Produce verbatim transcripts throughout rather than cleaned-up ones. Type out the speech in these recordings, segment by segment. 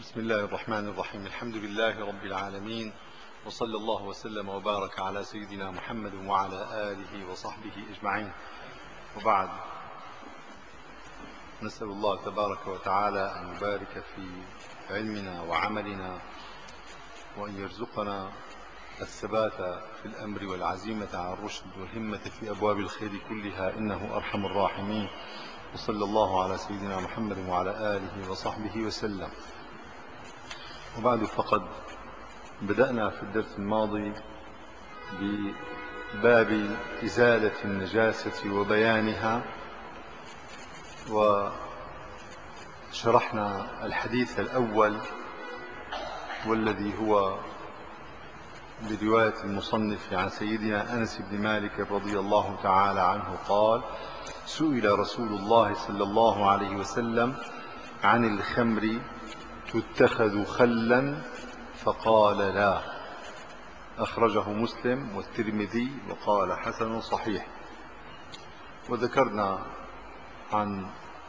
بسم الله الرحمن الرحيم. الحمد لله رب العالمين، وصلى الله وسلم وبارك على سيدنا محمد وعلى آله وصحبه أجمعين، وبعد. نسأل الله تبارك وتعالى أن يبارك في علمنا وعملنا، وأن يرزقنا الثبات في الأمر والعزيمة على الرشد والهمة في أبواب الخير كلها، إنه أرحم الراحمين. وصلى الله على سيدنا محمد وعلى آله وصحبه وسلم. وبعد، فقد بدأنا في الدرس الماضي بباب إزالة النجاسة وبيانها، وشرحنا الحديث الأول والذي هو برواية المصنف عن سيدنا أنس بن مالك رضي الله تعالى عنه قال: سئل رسول الله صلى الله عليه وسلم عن الخمر تتخذ خلا فقال لا. أخرجه مسلم والترمذي وقال حسن صحيح. وذكرنا عن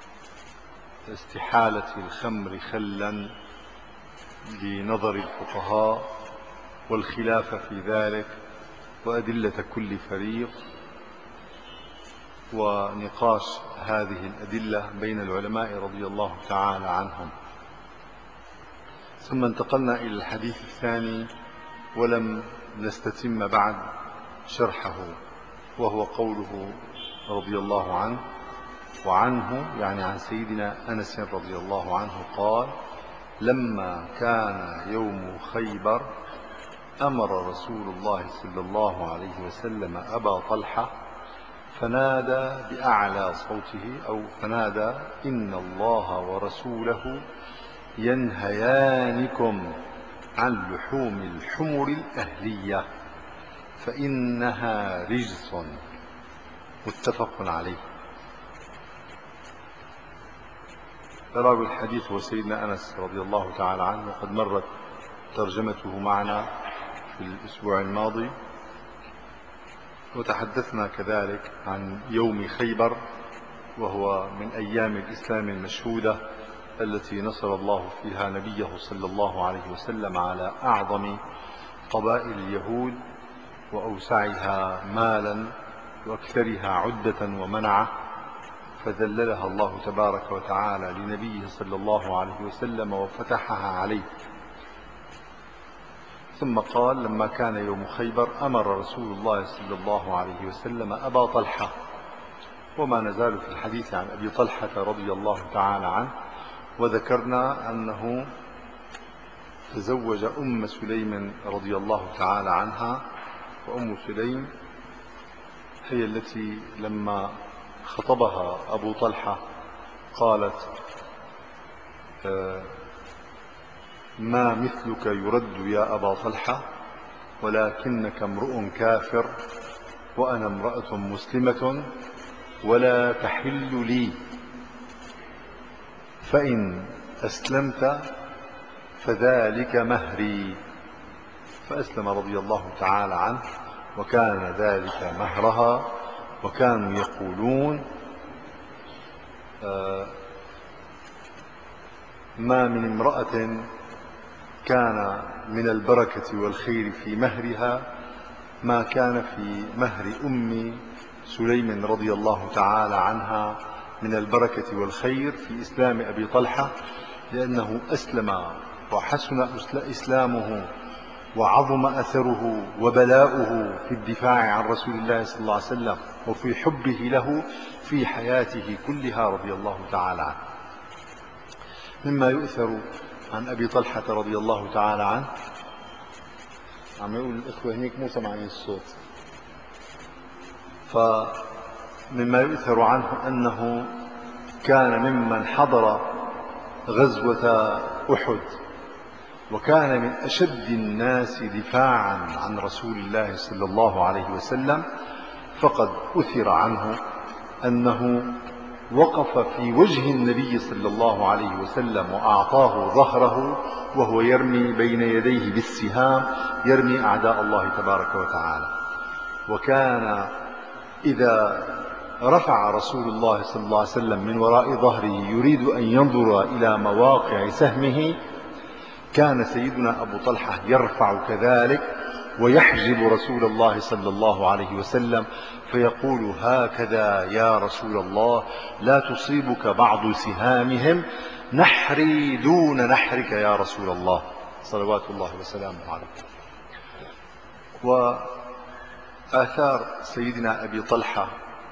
استحالة الخمر خلا لنظر الفقهاء والخلاف في ذلك وأدلة كل فريق، ونقاش هذه الأدلة بين العلماء رضي الله تعالى عنهم. ثم انتقلنا إلى الحديث الثاني ولم نستتم بعد شرحه، وهو قوله رضي الله عنه وعنه، يعني عن سيدنا أنس رضي الله عنه قال: لما كان يوم خيبر أمر رسول الله صلى الله عليه وسلم أبا طلحة فنادى بأعلى صوته، أو فنادى: إن الله ورسوله ينهيانكم عن لحوم الحمر الأهلية فإنها رجس. متفق عليه. راوي الحديث هو سيدنا أنس رضي الله تعالى عنه، وقد مرت ترجمته معنا في الأسبوع الماضي، وتحدثنا كذلك عن يوم خيبر، وهو من أيام الإسلام المشهودة التي نصر الله فيها نبيه صلى الله عليه وسلم على أعظم قبائل اليهود وأوسعها مالا وأكثرها عدة ومنعة، فذللها الله تبارك وتعالى لنبيه صلى الله عليه وسلم وفتحها عليه. ثم قال: لما كان يوم خيبر أمر رسول الله صلى الله عليه وسلم أبا طلحة. وما نزال في الحديث عن أبي طلحة رضي الله تعالى عنه، وذكرنا أنه تزوج أم سليم رضي الله تعالى عنها، وأم سليم هي التي لما خطبها أبو طلحة قالت: ما مثلك يرد يا أبا طلحة، ولكنك امرؤ كافر وأنا امرأة مسلمة ولا تحل لي، فإن أسلمت فذلك مهري. فأسلم رضي الله تعالى عنه، وكان ذلك مهرها. وكانوا يقولون: ما من امرأة كان من البركة والخير في مهرها ما كان في مهر أم سليم رضي الله تعالى عنها من البركة والخير في إسلام أبي طلحة، لأنه أسلم وحسن إسلامه وعظم أثره وبلاؤه في الدفاع عن رسول الله صلى الله عليه وسلم وفي حبه له في حياته كلها رضي الله تعالى عنه. مما يؤثر عن أبي طلحة رضي الله تعالى عنه، عم يقول الإخوة هنيك مو سمعين الصوت، فمما يؤثر عنه أنه كان ممن حضر غزوة أحد، وكان من أشد الناس دفاعا عن رسول الله صلى الله عليه وسلم. فقد أثر عنه أنه وقف في وجه النبي صلى الله عليه وسلم وأعطاه ظهره وهو يرمي بين يديه بالسهام، يرمي أعداء الله تبارك وتعالى. وكان إذا رفع رسول الله صلى الله عليه وسلم من وراء ظهره يريد أن ينظر إلى مواقع سهمه، كان سيدنا أبو طلحة يرفع كذلك ويحجب رسول الله صلى الله عليه وسلم فيقول: هكذا يا رسول الله، لا تصيبك بعض سهامهم، نحري دون نحرك يا رسول الله، صلوات الله وسلامه عليه. وآثار سيدنا أبي طلحة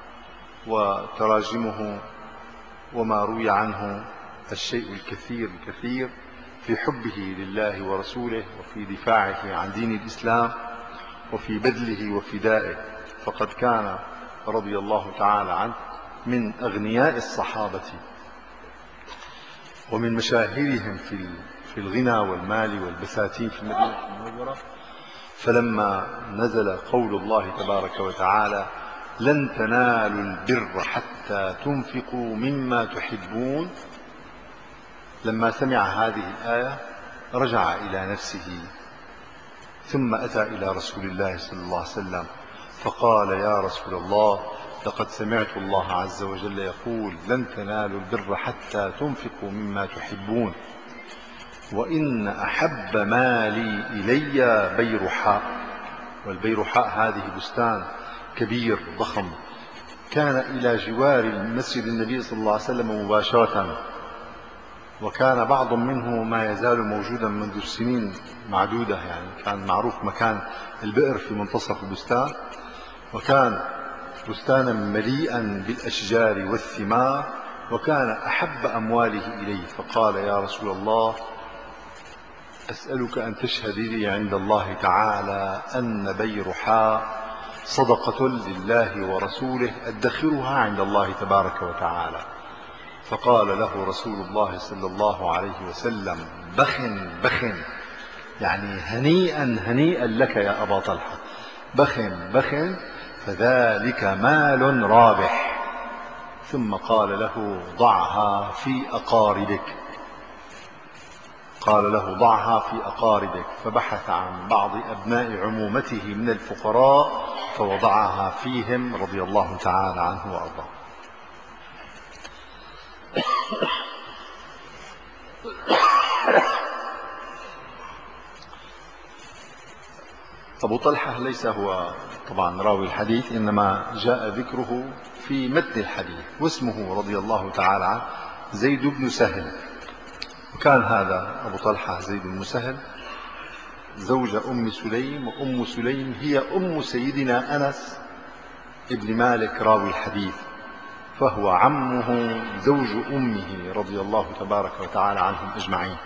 وتراجمه وما روي عنه الشيء الكثير الكثير في حبه لله ورسوله، وفي دفاعه عن دين الإسلام، وفي بذله وفدائه. فقد كان رضي الله تعالى عنه من أغنياء الصحابة ومن مشاهيرهم في الغنى والمال والبساتين في المدينة المنورة. فلما نزل قول الله تبارك وتعالى: لن تنالوا البر حتى تنفقوا مما تحبون، لما سمع هذه الآية رجع إلى نفسه، ثم أتى إلى رسول الله صلى الله عليه وسلم فقال: يا رسول الله، لقد سمعت الله عز وجل يقول: لن تنالوا البر حتى تنفقوا مما تحبون، وإن أحب مالي إلي بيرحاء. والبيرحاء هذه بستان كبير ضخم كان إلى جوار مسجد النبي صلى الله عليه وسلم مباشرة، وكان بعض منه ما يزال موجودا منذ سنين معدودة، يعني كان معروف مكان البئر في منتصف البستان، وكان بستانا مليئا بالأشجار والثمار، وكان أحب أمواله إليه. فقال: يا رسول الله، أسألك أن تشهد لي عند الله تعالى أن بيرحاء صدقة لله ورسوله أدخرها عند الله تبارك وتعالى. فقال له رسول الله صلى الله عليه وسلم: بخ بخ، يعني هنيئا هنيئا لك يا أبا طلحة، بخ بخ، فذلك مال رابح. ثم قال له: ضعها في أقاربك، قال له: ضعها في أقاربك. فبحث عن بعض أبناء عمومته من الفقراء فوضعها فيهم، رضي الله تعالى عنه وأرضاه. أبو طلحة ليس هو طبعا راوي الحديث، إنما جاء ذكره في متن الحديث، واسمه رضي الله تعالى عنه زيد بن سهل. وكان هذا أبو طلحة زيد بن سهل زوج أم سليم، وأم سليم هي أم سيدنا أنس ابن مالك راوي الحديث، فهو عمه زوج أمه رضي الله تبارك وتعالى عنهم أجمعين.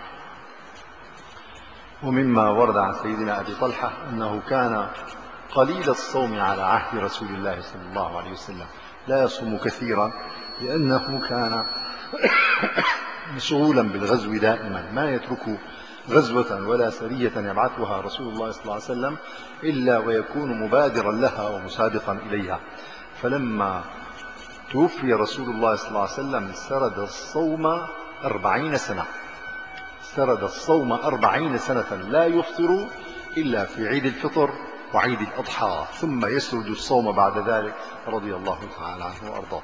ومما ورد عن سيدنا أبي طلحة أنه كان قليل الصوم على عهد رسول الله صلى الله عليه وسلم، لا يصوم كثيرا، لأنه كان مشغولا بالغزو دائما، ما يترك غزوة ولا سرية يبعثها رسول الله صلى الله عليه وسلم إلا ويكون مبادرا لها ومسابقا إليها. فلما توفي رسول الله صلى الله عليه وسلم سرد الصوم أربعين سنة، سرد الصوم أربعين سنة لا يفطر إلا في عيد الفطر وعيد الأضحى، ثم يسرد الصوم بعد ذلك، رضي الله تعالى عنه وأرضاه.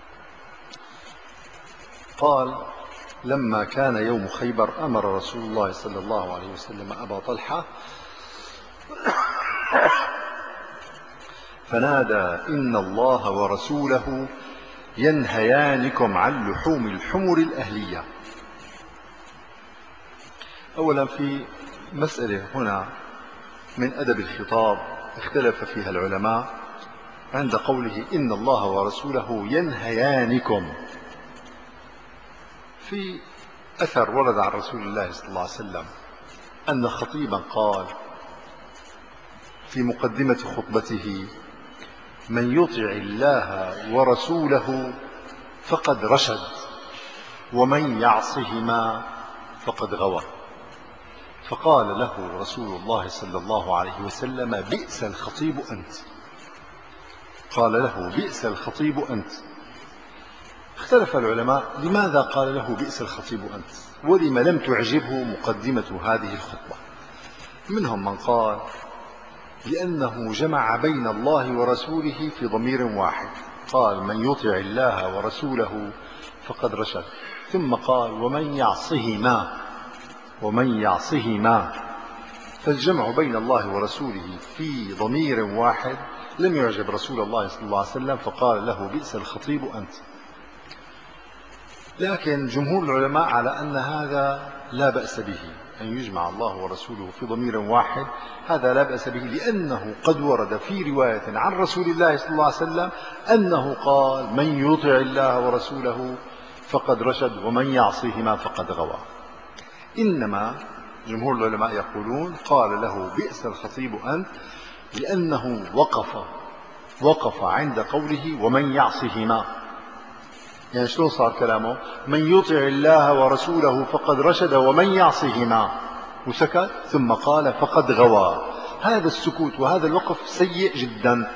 قال: لما كان يوم خيبر أمر رسول الله صلى الله عليه وسلم أبا طلحة فنادى: إن الله ورسوله ينهيانكم عن لحوم الحمر الأهلية. أولا، في مسألة هنا من أدب الخطاب اختلف فيها العلماء عند قوله إن الله ورسوله ينهيانكم. في أثر ورد عن رسول الله صلى الله عليه وسلم أن خطيبا قال في مقدمة خطبته: من يطع الله ورسوله فقد رشد، ومن يعصهما فقد غوى. فقال له رسول الله صلى الله عليه وسلم: بئس الخطيب أنت. قال له: بئس الخطيب أنت. اختلف العلماء لماذا قال له بئس الخطيب أنت، ولم لم تعجبه مقدمة هذه الخطبة. منهم من قال لأنه جمع بين الله ورسوله في ضمير واحد، قال: من يطع الله ورسوله فقد رشد، ثم قال: ومن يعصهما. ومن يعصهما. فالجمع بين الله ورسوله في ضمير واحد لم يعجب رسول الله صلى الله عليه وسلم، فقال له بئس الخطيب أنت. لكن جمهور العلماء على أن هذا لا بأس به، أن يجمع الله ورسوله في ضمير واحد، هذا لا بأس به، لأنه قد ورد في رواية عن رسول الله صلى الله عليه وسلم أنه قال من يطع الله ورسوله فقد رشد ومن يعصيهما فقد غوى. إنما جمهور العلماء يقولون قال له بئس الخطيب أنت لأنه وقف وقف عند قوله ومن يعصهما. يعني شلون صار كلامه؟ من يطع الله ورسوله فقد رشد ومن يعصهما، وسكت ثم قال فقد غوى. هذا السكوت وهذا الوقف سيء جدا.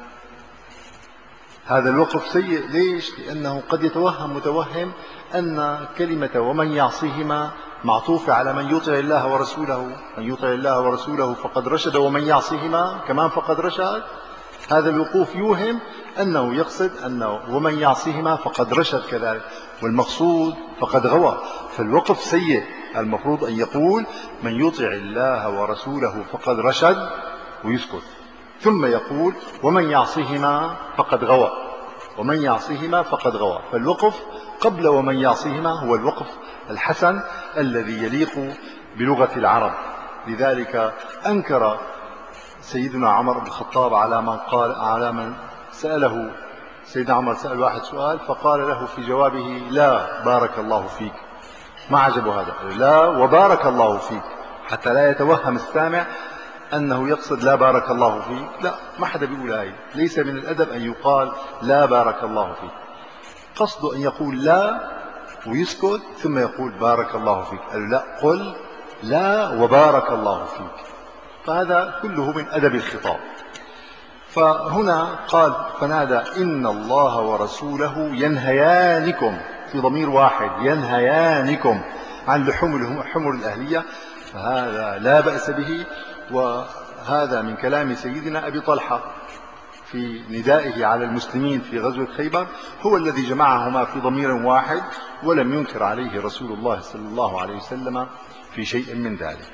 هذا الوقف سيء ليش؟ لأنه قد يتوهم متوهم أن كلمة ومن يعصيهما معطوفة على من يطع الله ورسوله، من يطع الله ورسوله فقد رشد ومن يعصيهما كمان فقد رشد. هذا الوقوف يوهم أنه يقصد أنه ومن يعصيهما فقد رشد كذلك، والمقصود فقد غوى. فالوقف سيء، المفروض أن يقول من يطع الله ورسوله فقد رشد ويسكت، ثم يقول ومن يعصيهما فقد غوى، ومن يعصيهما فقد غوى. فالوقف قبل ومن يعصيهما هو الوقف الحسن الذي يليق بلغة العرب. لذلك أنكر سيدنا عمر بن الخطاب على من قال على من سأله. سيدنا عمر سأل واحد سؤال فقال له في جوابه لا بارك الله فيك، ما عجبه هذا، لا وبارك الله فيك، حتى لا يتوهم السامع أنه يقصد لا بارك الله فيك. لا، ما حدا بيقول هاي، ليس من الأدب أن يقال لا بارك الله فيك. قصده أن يقول لا ويسكت ثم يقول بارك الله فيك. قال لا، قل لا وبارك الله فيك. فهذا كله من أدب الخطاب. فهنا قال فنادى إن الله ورسوله ينهيانكم في ضمير واحد، ينهيانكم عن لحوم الحمر الأهلية، فهذا لا بأس به. وهذا من كلام سيدنا أبي طلحة في ندائه على المسلمين في غزوة خيبر، هو الذي جمعهما في ضمير واحد، ولم ينكر عليه رسول الله صلى الله عليه وسلم في شيء من ذلك.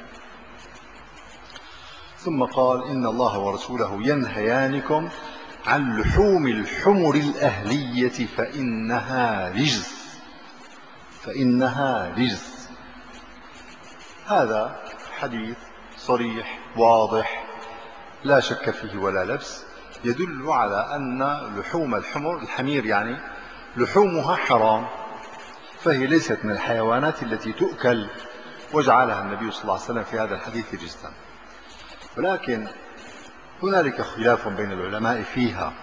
ثم قال إن الله ورسوله ينهيانكم عن لحوم الحمر الأهلية فإنها رجس، فإنها رجس. هذا حديث صريح واضح لا شك فيه ولا لبس، يدل على أن لحوم الحمر، الحمير يعني، لحومها حرام، فهي ليست من الحيوانات التي تؤكل، وجعلها النبي صلى الله عليه وسلم في هذا الحديث رجسا. ولكن هنالك خلاف بين العلماء فيها.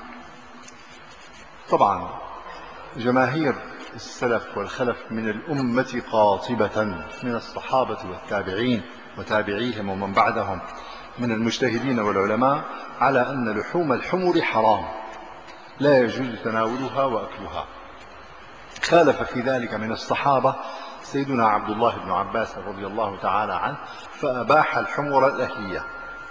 طبعا جماهير السلف والخلف من الأمة قاطبة من الصحابة والتابعين وتابعيهم ومن بعدهم من المجتهدين والعلماء على أن لحوم الحمر حرام لا يجوز تناولها وأكلها. خالف في ذلك من الصحابة سيدنا عبد الله بن عباس رضي الله تعالى عنه، فأباح الحمر الأهلية.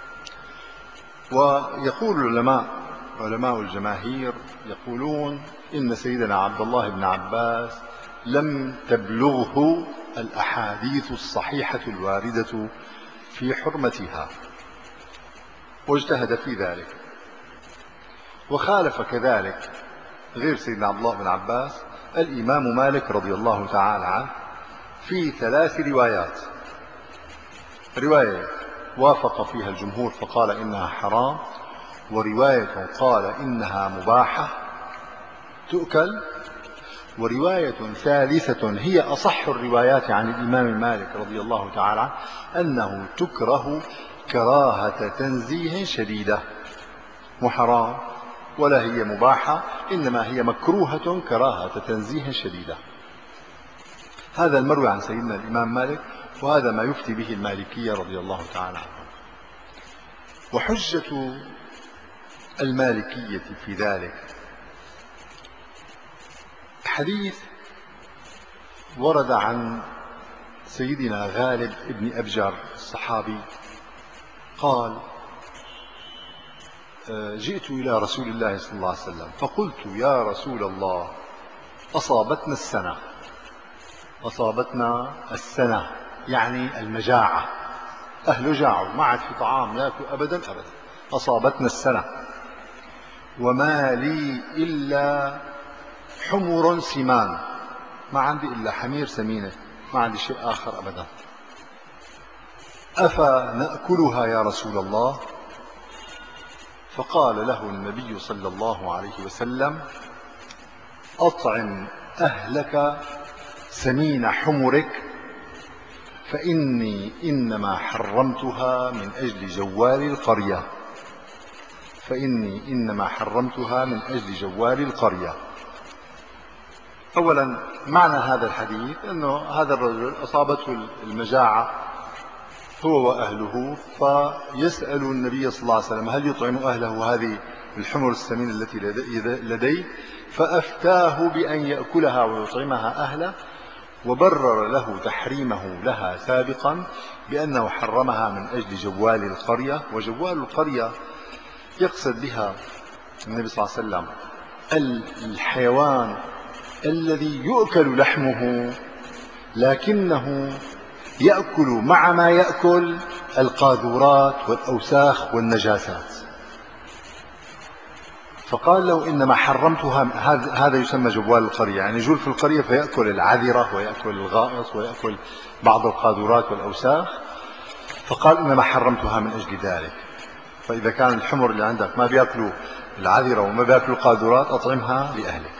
ويقول العلماء علماء الجماهير يقولون إن سيدنا عبد الله بن عباس لم تبلغه الأحاديث الصحيحة الواردة في حرمتها، واجتهد في ذلك. وخالف كذلك غير سيدنا عبد الله بن عباس الإمام مالك رضي الله تعالى عنه في ثلاث روايات: رواية وافق فيها الجمهور فقال إنها حرام، ورواية قال إنها مباحة تؤكل، ورواية ثالثة هي أصح الروايات عن الإمام مالك رضي الله تعالى عنه أنه تكره كراهة تنزيه شديدة، وحرام ولا هي مباحة، إنما هي مكروهة كراهة تنزيه شديدة. هذا المروي عن سيدنا الإمام مالك، وهذا ما يفتي به المالكية رضي الله تعالى عنهم. وحجة المالكية في ذلك حديث ورد عن سيدنا غالب ابن أبجر الصحابي قال: جئت إلى رسول الله صلى الله عليه وسلم فقلت: يا رسول الله، أصابتنا السنة أصابتنا السنة يعني المجاعة، أهله جاعوا ما عاد في طعام يأكل أبدا أبدا، أصابتنا السنة وما لي إلا حمر سمان، ما عندي إلا حمير سمينة، ما عندي شيء آخر أبدا. أفنأكلها يا رسول الله؟ فقال له النبي صلى الله عليه وسلم: أطعم أهلك سمين حمرك، فإني إنما حرمتها من أجل جوار القرية فإني إنما حرمتها من أجل جوار القرية. أولا معنى هذا الحديث أنه هذا الرجل أصابته المجاعة هو وأهله، فيسأل النبي صلى الله عليه وسلم هل يطعم أهله هذه الحمر السمين التي لديه، فأفتاه بأن يأكلها ويطعمها أهله، وبرر له تحريمه لها سابقا بأنه حرمها من أجل جوال القرية. وجوال القرية يقصد بها النبي صلى الله عليه وسلم الحيوان الذي يؤكل لحمه لكنه يأكل مع ما يأكل القاذورات والأوساخ والنجاسات. فقال له إنما حرمتها، هذا يسمى جوال القرية، يعني يجول في القرية فيأكل العذرة ويأكل الغائط ويأكل بعض القاذورات والأوساخ، فقال إنما حرمتها من أجل ذلك. فإذا كان الحمر اللي عندك ما بيأكلوا العذرة وما بيأكلوا القاذورات أطعمها لأهلك.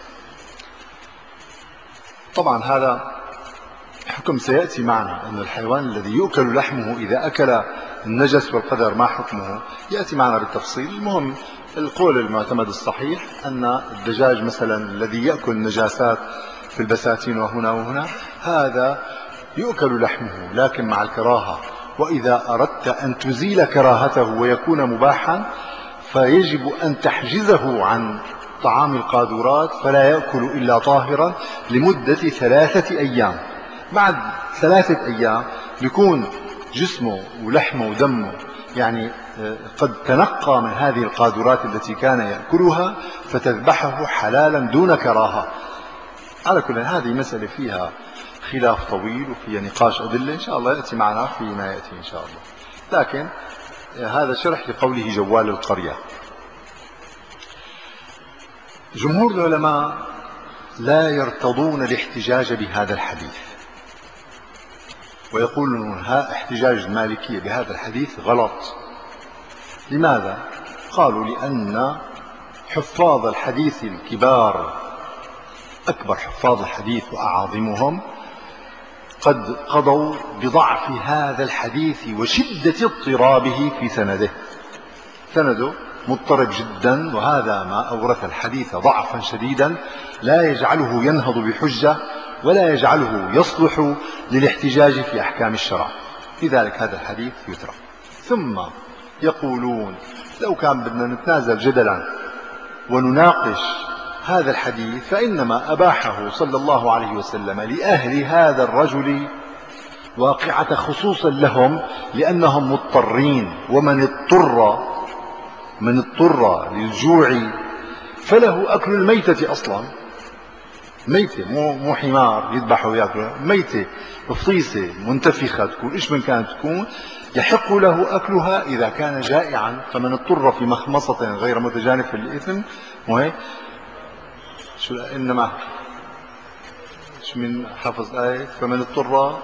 طبعا هذا حكم سيأتي معنا، أن الحيوان الذي يؤكل لحمه إذا أكل النجس والقذر ما حكمه يأتي معنا بالتفصيل. المهم القول المعتمد الصحيح أن الدجاج مثلا الذي يأكل النجاسات في البساتين وهنا وهنا هذا يؤكل لحمه لكن مع الكراهة، وإذا أردت أن تزيل كراهته ويكون مباحا فيجب أن تحجزه عن طعام القاذورات فلا يأكل إلا طاهرا لمدة ثلاثة أيام. بعد ثلاثة أيام يكون جسمه ولحمه ودمه يعني قد تنقى من هذه القاذورات التي كان يأكلها، فتذبحه حلالا دون كراهة. على كل هذه مسألة فيها خلاف طويل وفيها نقاش أدلة، إن شاء الله يأتي معنا فيما يأتي إن شاء الله. لكن هذا شرح لقوله جوال القرية. جمهور العلماء لا يرتضون الاحتجاج بهذا الحديث، ويقولون ها احتجاج المالكية بهذا الحديث غلط. لماذا؟ قالوا لأن حفاظ الحديث الكبار، أكبر حفاظ الحديث وأعاظمهم، قد قضوا بضعف هذا الحديث وشدة اضطرابه في سنده. سنده مضطرب جدا، وهذا ما أورث الحديث ضعفا شديدا لا يجعله ينهض بحجة ولا يجعله يصلح للاحتجاج في أحكام الشرع. لذلك هذا الحديث يترك. ثم يقولون لو كان بدنا نتنازل جدلا ونناقش هذا الحديث فإنما أباحه صلى الله عليه وسلم لأهل هذا الرجل واقعة خصوصا لهم لأنهم مضطرين، ومن اضطر من اضطر للجوع فله أكل الميتة أصلا. ميتة مو مو حمار يذبح ويأكل، ميتة فطيسة منتفخة تكون إيش من كانت تكون يحق له أكلها إذا كان جائعا. فمن اضطر في مخمصة غير متجانف للإثم، وهي شو إنما شو من حفظ آية فمن اضطر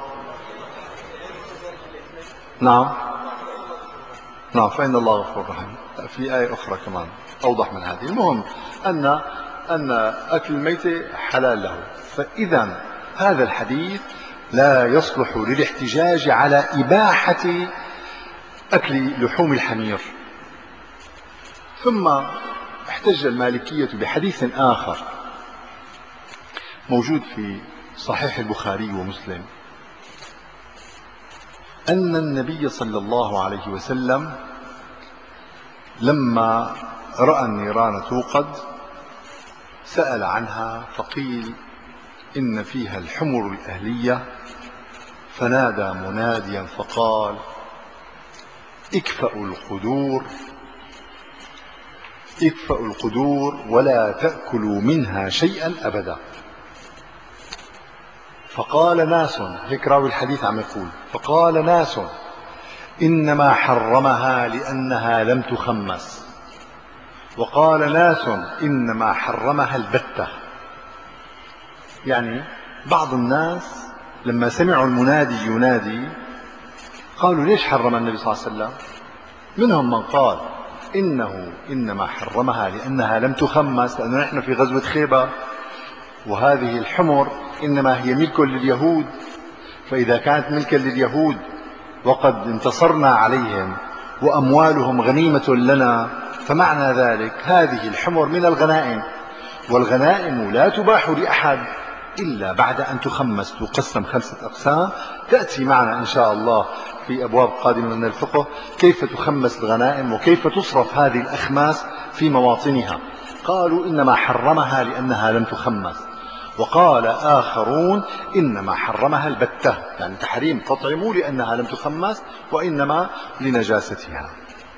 نعم نعم فإن الله غفور رحيم. في آية أخرى كمان أوضح من هذه. المهم أن أن أكل الميتة حلال له. فإذا هذا الحديث لا يصلح للاحتجاج على إباحة أكل لحوم الحمير. ثم احتج المالكية بحديث آخر موجود في صحيح البخاري ومسلم، أن النبي صلى الله عليه وسلم لما رأى النيران توقد سأل عنها فقيل إن فيها الحمر الأهلية، فنادى مناديا فقال اكفأوا القدور اكفأوا القدور ولا تأكلوا منها شيئا أبدا. فقال ناس، هيك راوي الحديث عم يقول، فقال ناس إنما حرمها لأنها لم تخمس، وقال ناس إنما حرمها البتة. يعني بعض الناس لما سمعوا المنادي ينادي قالوا ليش حرم النبي صلى الله عليه وسلم؟ منهم من قال إنه إنما حرمها لأنها لم تخمس، لأنه نحن في غزوة خيبر وهذه الحمر إنما هي ملك لليهود، فإذا كانت ملكا لليهود وقد انتصرنا عليهم وأموالهم غنيمة لنا، فمعنى ذلك هذه الحمر من الغنائم، والغنائم لا تباح لأحد إلا بعد أن تخمس، تقسم خمسة أقسام، تأتي معنا إن شاء الله في أبواب قادمة من الفقه كيف تخمس الغنائم وكيف تصرف هذه الأخماس في مواطنها. قالوا إنما حرمها لأنها لم تخمس، وقال آخرون إنما حرمها البتة، يعني تحريم تطعم لأنها لم تخمس وإنما لنجاستها.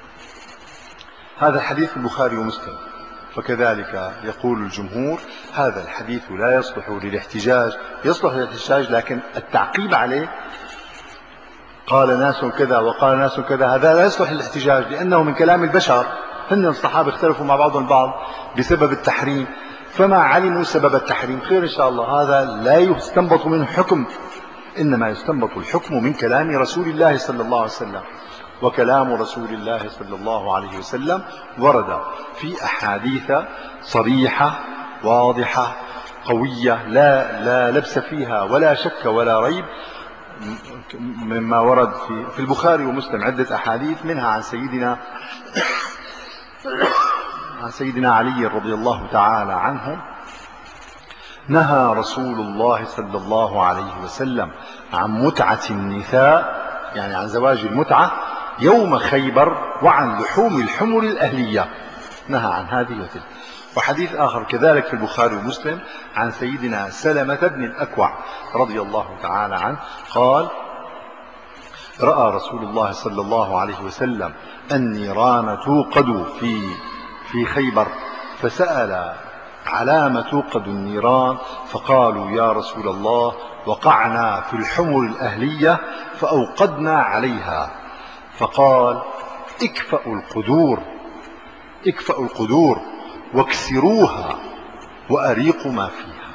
هذا الحديث في البخاري ومسلم. فكذلك يقول الجمهور هذا الحديث لا يصلح للاحتجاج، يصلح للاحتجاج لكن التعقيب عليه قال ناس كذا وقال ناس كذا هذا لا يصلح للاحتجاج، لأنه من كلام البشر، هن الصحابة اختلفوا مع بعضهم البعض بسبب التحريم، فما علموا سبب التحريم خير إن شاء الله، هذا لا يستنبط منه حكم، إنما يستنبط الحكم من كلام رسول الله صلى الله عليه وسلم. وكلام رسول الله صلى الله عليه وسلم ورد في أحاديث صريحة واضحة قوية لا لا لبس فيها ولا شك ولا ريب، مما ورد في في البخاري ومسلم عدة أحاديث، منها عن سيدنا عن سيدنا علي رضي الله تعالى عنه: نهى رسول الله صلى الله عليه وسلم عن متعة النساء، يعني عن زواج المتعة يوم خيبر، وعن لحوم الحمر الأهلية، نهى عن هذه وتلك. وحديث آخر كذلك في البخاري ومسلم عن سيدنا سلمة بن الأكوع رضي الله تعالى عنه قال: رأى رسول الله صلى الله عليه وسلم النيران توقد في في خيبر، فسأل علام توقد النيران، فقالوا: يا رسول الله وقعنا في الحمر الأهلية فأوقدنا عليها. فقال: اكفأوا القدور اكفأوا القدور واكسروها وأريقوا ما فيها.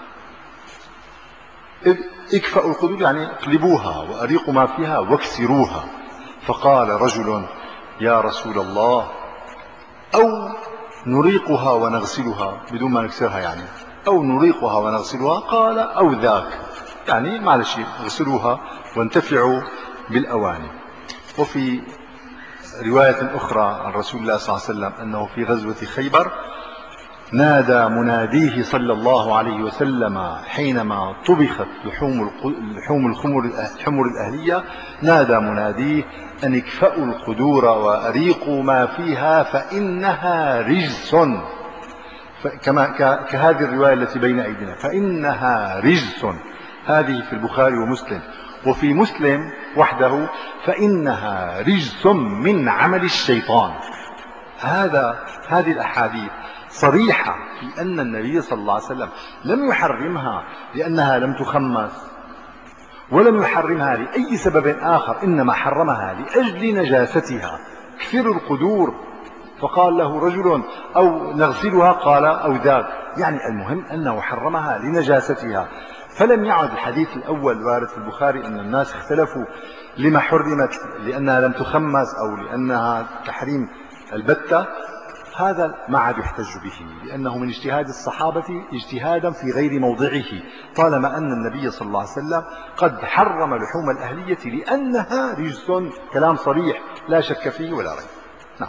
اكفأوا القدور يعني اقلبوها، وأريقوا ما فيها واكسروها. فقال رجل: يا رسول الله أو نريقها ونغسلها، بدون ما نكسرها يعني، أو نريقها ونغسلها. قال: أو ذاك، يعني معلش اغسلوها وانتفعوا بالأواني. وفي رواية أخرى عن رسول الله صلى الله عليه وسلم أنه في غزوة خيبر نادى مناديه صلى الله عليه وسلم حينما طبخت لحوم لحوم الحمر الأهلية، نادى مناديه أن اكفأوا القدور وأريقوا ما فيها فإنها رجس، كما كهذه الرواية التي بين أيدينا، فإنها رجس. هذه في البخاري ومسلم. وفي مسلم وحده: فإنها رجس من عمل الشيطان. هذا هذه الأحاديث صريحة في أن النبي صلى الله عليه وسلم لم يحرمها لأنها لم تخمس، ولم يحرمها لأي سبب آخر، إنما حرمها لأجل نجاستها. كثروا القدور. فقال له رجل: أو نغسلها؟ قال: أو ذاك، يعني المهم أنه حرمها لنجاستها. فلم يعد الحديث الأول وارد في البخاري أن الناس اختلفوا لما حرمت، لأنها لم تخمس أو لأنها تحريم البتة، هذا ما عاد يحتج به، لأنه من اجتهاد الصحابة اجتهادا في غير موضعه، طالما أن النبي صلى الله عليه وسلم قد حرم لحوم الأهلية لأنها رجس، كلام صريح لا شك فيه ولا ريب. نعم.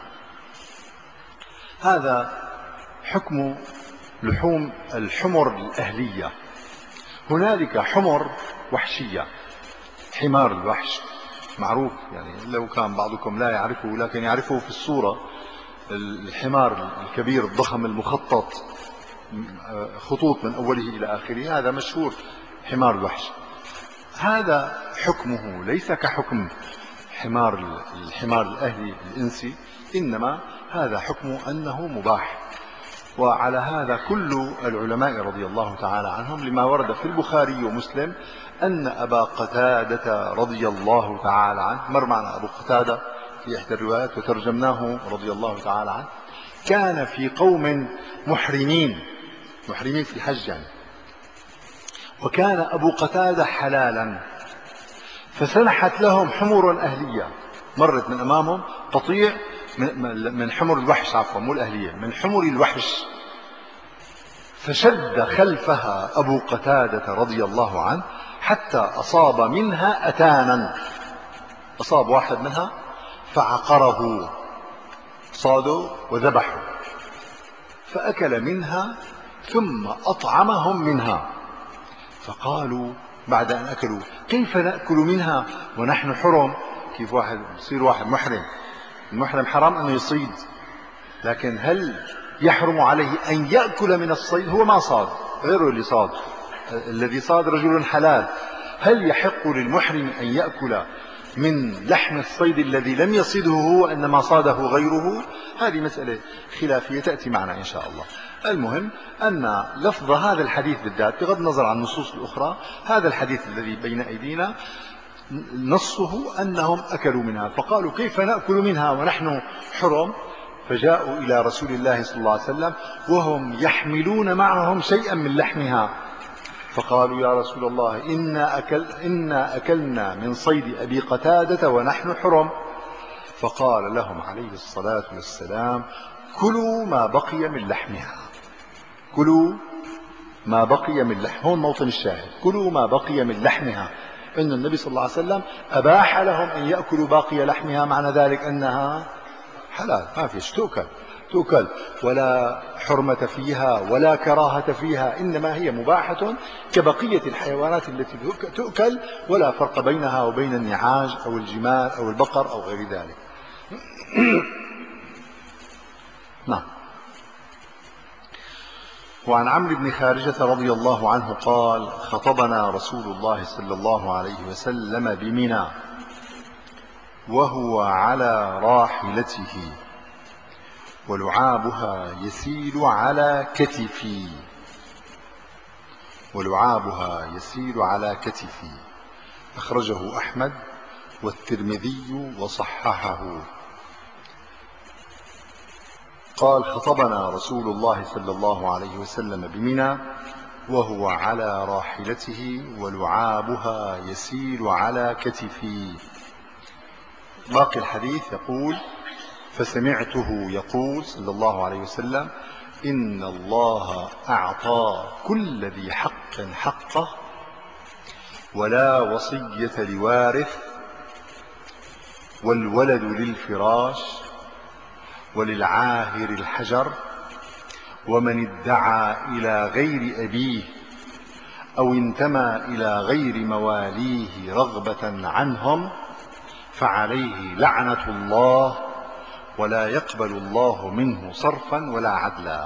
هذا حكم لحوم الحمر الأهلية. هنالك حمر وحشية. حمار الوحش معروف، يعني لو كان بعضكم لا يعرفه لكن يعرفه في الصورة، الحمار الكبير الضخم المخطط خطوط من أوله إلى آخره، هذا مشهور حمار الوحش. هذا حكمه ليس كحكم حمار الحمار الأهلي الإنسي، إنما هذا حكمه أنه مباح. وعلى هذا كل العلماء رضي الله تعالى عنهم، لما ورد في البخاري ومسلم أن أبا قتادة رضي الله تعالى عنه، مر معنا أبو قتادة في إحدى الروايات وترجمناه رضي الله تعالى عنه، كان في قوم محرمين محرمين في الحج يعني، وكان أبو قتادة حلالا، فسنحت لهم حمر أهلية، مرت من أمامهم قطيع من حمر الوحش، عفوا مو الأهلية، من حمر الوحش، فشد خلفها أبو قتادة رضي الله عنه حتى أصاب منها أتانا، أصاب واحد منها فعقره، صادوا وذبحوا، فأكل منها ثم أطعمهم منها، فقالوا بعد أن أكلوا: كيف نأكل منها ونحن حرم؟ كيف واحد يصير واحد محرم؟ المحرم حرام أنه يصيد، لكن هل يحرم عليه أن يأكل من الصيد؟ هو ما صاد، غيره اللي صاد، الذي صاد رجل حلال، هل يحق للمحرم أن يأكل من لحم الصيد الذي لم يصيده هو إنما صاده غيره؟ هذه مسألة خلافية تأتي معنا إن شاء الله. المهم أن لفظ هذا الحديث بالذات، بغض النظر عن النصوص الأخرى، هذا الحديث الذي بين أيدينا نصه أنهم أكلوا منها، فقالوا: كيف نأكل منها ونحن حرم؟ فجاءوا إلى رسول الله صلى الله عليه وسلم وهم يحملون معهم شيئا من لحمها، فقالوا: يا رسول الله، إنا, أكل إنا أكلنا من صيد أبي قتادة ونحن حرم. فقال لهم عليه الصلاة والسلام: كلوا ما بقي من لحمها، كلوا ما بقي من لحم. هون موطن الشاهد، كلوا ما بقي من لحمها، إن النبي صلى الله عليه وسلم أباح لهم أن يأكلوا باقي لحمها، معنى ذلك أنها حلال، ما فيش تؤكل تؤكل ولا حرمة فيها ولا كراهة فيها، إنما هي مباحة كبقية الحيوانات التي تؤكل، ولا فرق بينها وبين النعاج أو الجمال أو البقر أو غير ذلك. نعم. وعن عمرو بن خارجة رضي الله عنه قال: خطبنا رسول الله صلى الله عليه وسلم بمنى وهو على راحلته ولعابها يسيل على كتفي ولعابها يسيل على كتفي أخرجه أحمد والترمذي وصححه. قال: خطبنا رسول الله صلى الله عليه وسلم بمنى وهو على راحلته ولعابها يسيل على كتفي. باقي الحديث يقول: فسمعته يقول صلى الله عليه وسلم: إن الله أعطى كل ذي حق حقه، ولا وصية لوارث، والولد للفراش، وللعاهر الحجر، ومن ادعى إلى غير أبيه أو انتمى إلى غير مواليه رغبة عنهم فعليه لعنة الله، ولا يقبل الله منه صرفا ولا عدلا.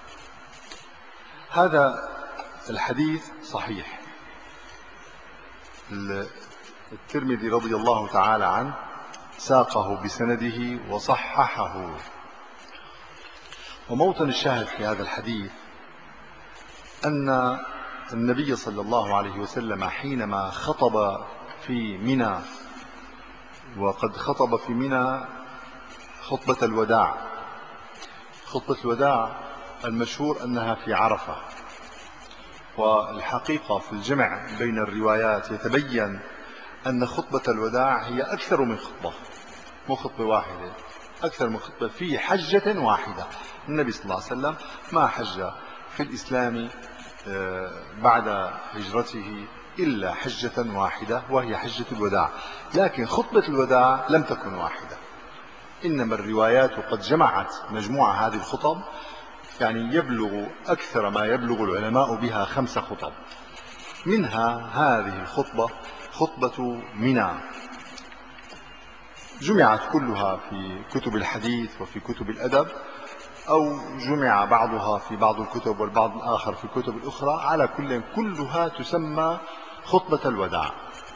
هذا الحديث صحيح، الترمذي رضي الله تعالى عنه ساقه بسنده وصححه. وموطن الشاهد في هذا الحديث أن النبي صلى الله عليه وسلم حينما خطب في منى، وقد خطب في منى خطبة الوداع، خطبة الوداع المشهور أنها في عرفة، والحقيقة في الجمع بين الروايات يتبين أن خطبة الوداع هي أكثر من خطبة، مو خطبة واحدة، أكثر من خطبة في حجة واحدة. النبي صلى الله عليه وسلم ما حج في الإسلام بعد هجرته إلا حجة واحدة وهي حجة الوداع، لكن خطبة الوداع لم تكن واحدة، إنما الروايات قد جمعت مجموعة هذه الخطب، يعني يبلغ أكثر ما يبلغ العلماء بها خمس خطب. منها هذه الخطبة خطبة منى، جمعت كلها في كتب الحديث وفي كتب الأدب، أو جمع بعضها في بعض الكتب والبعض الآخر في الكتب الأخرى، على كل كلها تسمى خطبة الوداع.